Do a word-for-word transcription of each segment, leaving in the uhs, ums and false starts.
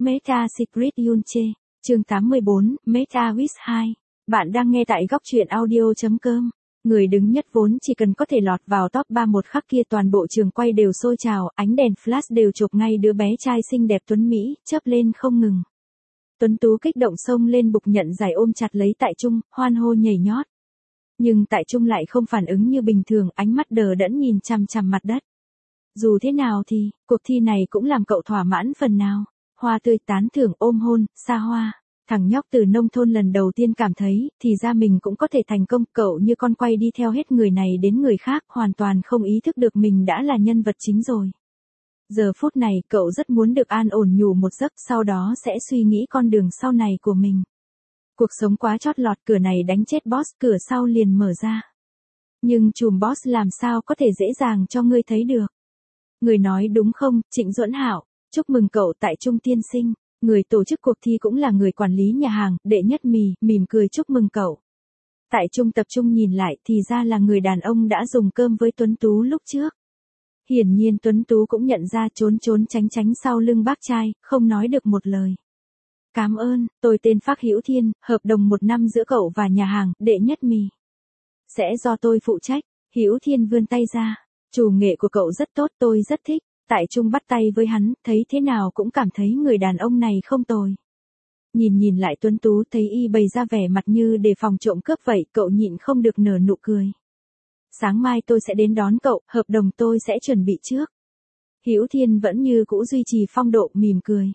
Meta Secret Yunche, chương tám mươi bốn, Meta with hai. Bạn đang nghe tại góc truyện audio chấm com. Người đứng nhất vốn chỉ cần có thể lọt vào top ba một khắc kia toàn bộ trường quay đều sôi trào, ánh đèn flash đều chụp ngay đứa bé trai xinh đẹp tuấn Mỹ, chớp lên không ngừng. Tuấn Tú kích động xông lên bục nhận giải ôm chặt lấy Tại Trung, hoan hô nhảy nhót. Nhưng Tại Trung lại không phản ứng như bình thường, ánh mắt đờ đẫn nhìn chằm chằm mặt đất. Dù thế nào thì, cuộc thi này cũng làm cậu thỏa mãn phần nào. Hoa tươi tán thưởng ôm hôn, xa hoa. Thằng nhóc từ nông thôn lần đầu tiên cảm thấy, thì ra mình cũng có thể thành công. Cậu như con quay đi theo hết người này đến người khác, hoàn toàn không ý thức được mình đã là nhân vật chính rồi. Giờ phút này, cậu rất muốn được an ổn nhủ một giấc, sau đó sẽ suy nghĩ con đường sau này của mình. Cuộc sống quá chót lọt, cửa này đánh chết boss, cửa sau liền mở ra. Nhưng chùm boss làm sao có thể dễ dàng cho ngươi thấy được. Người nói đúng không, Trịnh Duẫn Hạo, chúc mừng cậu Tại Trung tiên sinh. Người tổ chức cuộc thi cũng là người quản lý nhà hàng, Đệ Nhất Mì, mỉm cười chúc mừng cậu. Tại Trung tập trung nhìn lại, thì ra là người đàn ông đã dùng cơm với Tuấn Tú lúc trước. Hiển nhiên Tuấn Tú cũng nhận ra, trốn trốn tránh tránh sau lưng bác trai, không nói được một lời. Cảm ơn, tôi tên Phác Hữu Thiên, hợp đồng một năm giữa cậu và nhà hàng, Đệ Nhất Mì. Sẽ do tôi phụ trách. Hữu Thiên vươn tay ra. Chủ nghệ của cậu rất tốt, tôi rất thích. Tại Trung bắt tay với hắn, thấy thế nào cũng cảm thấy người đàn ông này không tồi. Nhìn nhìn lại Tuấn Tú, thấy y bày ra vẻ mặt như để phòng trộm cướp vậy, cậu nhịn không được nở nụ cười. Sáng mai tôi sẽ đến đón cậu, hợp đồng tôi sẽ chuẩn bị trước. Hữu Thiên vẫn như cũ duy trì phong độ, mỉm cười.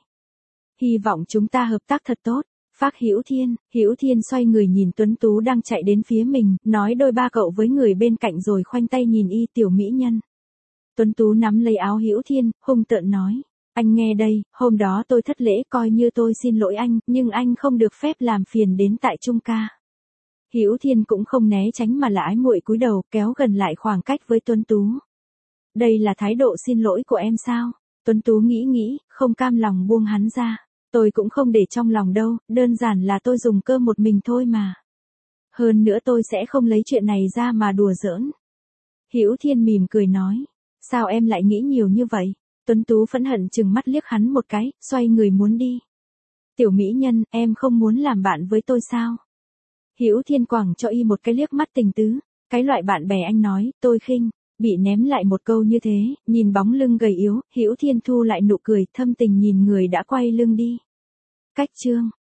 Hy vọng chúng ta hợp tác thật tốt. Phác Hữu Thiên, Hữu Thiên xoay người nhìn Tuấn Tú đang chạy đến phía mình, nói đôi ba cậu với người bên cạnh rồi khoanh tay nhìn y tiểu mỹ nhân. Tuấn Tú nắm lấy áo Hữu Thiên, hung tợn nói, anh nghe đây, hôm đó tôi thất lễ coi như tôi xin lỗi anh, nhưng anh không được phép làm phiền đến Tại Trung ca. Hữu Thiên cũng không né tránh mà là ái muội cúi đầu, kéo gần lại khoảng cách với Tuấn Tú. Đây là thái độ xin lỗi của em sao? Tuấn Tú nghĩ nghĩ, không cam lòng buông hắn ra. Tôi cũng không để trong lòng đâu, đơn giản là tôi dùng cơm một mình thôi mà. Hơn nữa tôi sẽ không lấy chuyện này ra mà đùa giỡn. Hữu Thiên mỉm cười nói. Sao em lại nghĩ nhiều như vậy? Tuấn Tú phẫn hận chừng mắt liếc hắn một cái, xoay người muốn đi. Tiểu mỹ nhân, em không muốn làm bạn với tôi sao? Hữu Thiên quẳng cho y một cái liếc mắt tình tứ. Cái loại bạn bè anh nói, tôi khinh. Bị ném lại một câu như thế, nhìn bóng lưng gầy yếu, Hữu Thiên thu lại nụ cười, thâm tình nhìn người đã quay lưng đi. Cách chương.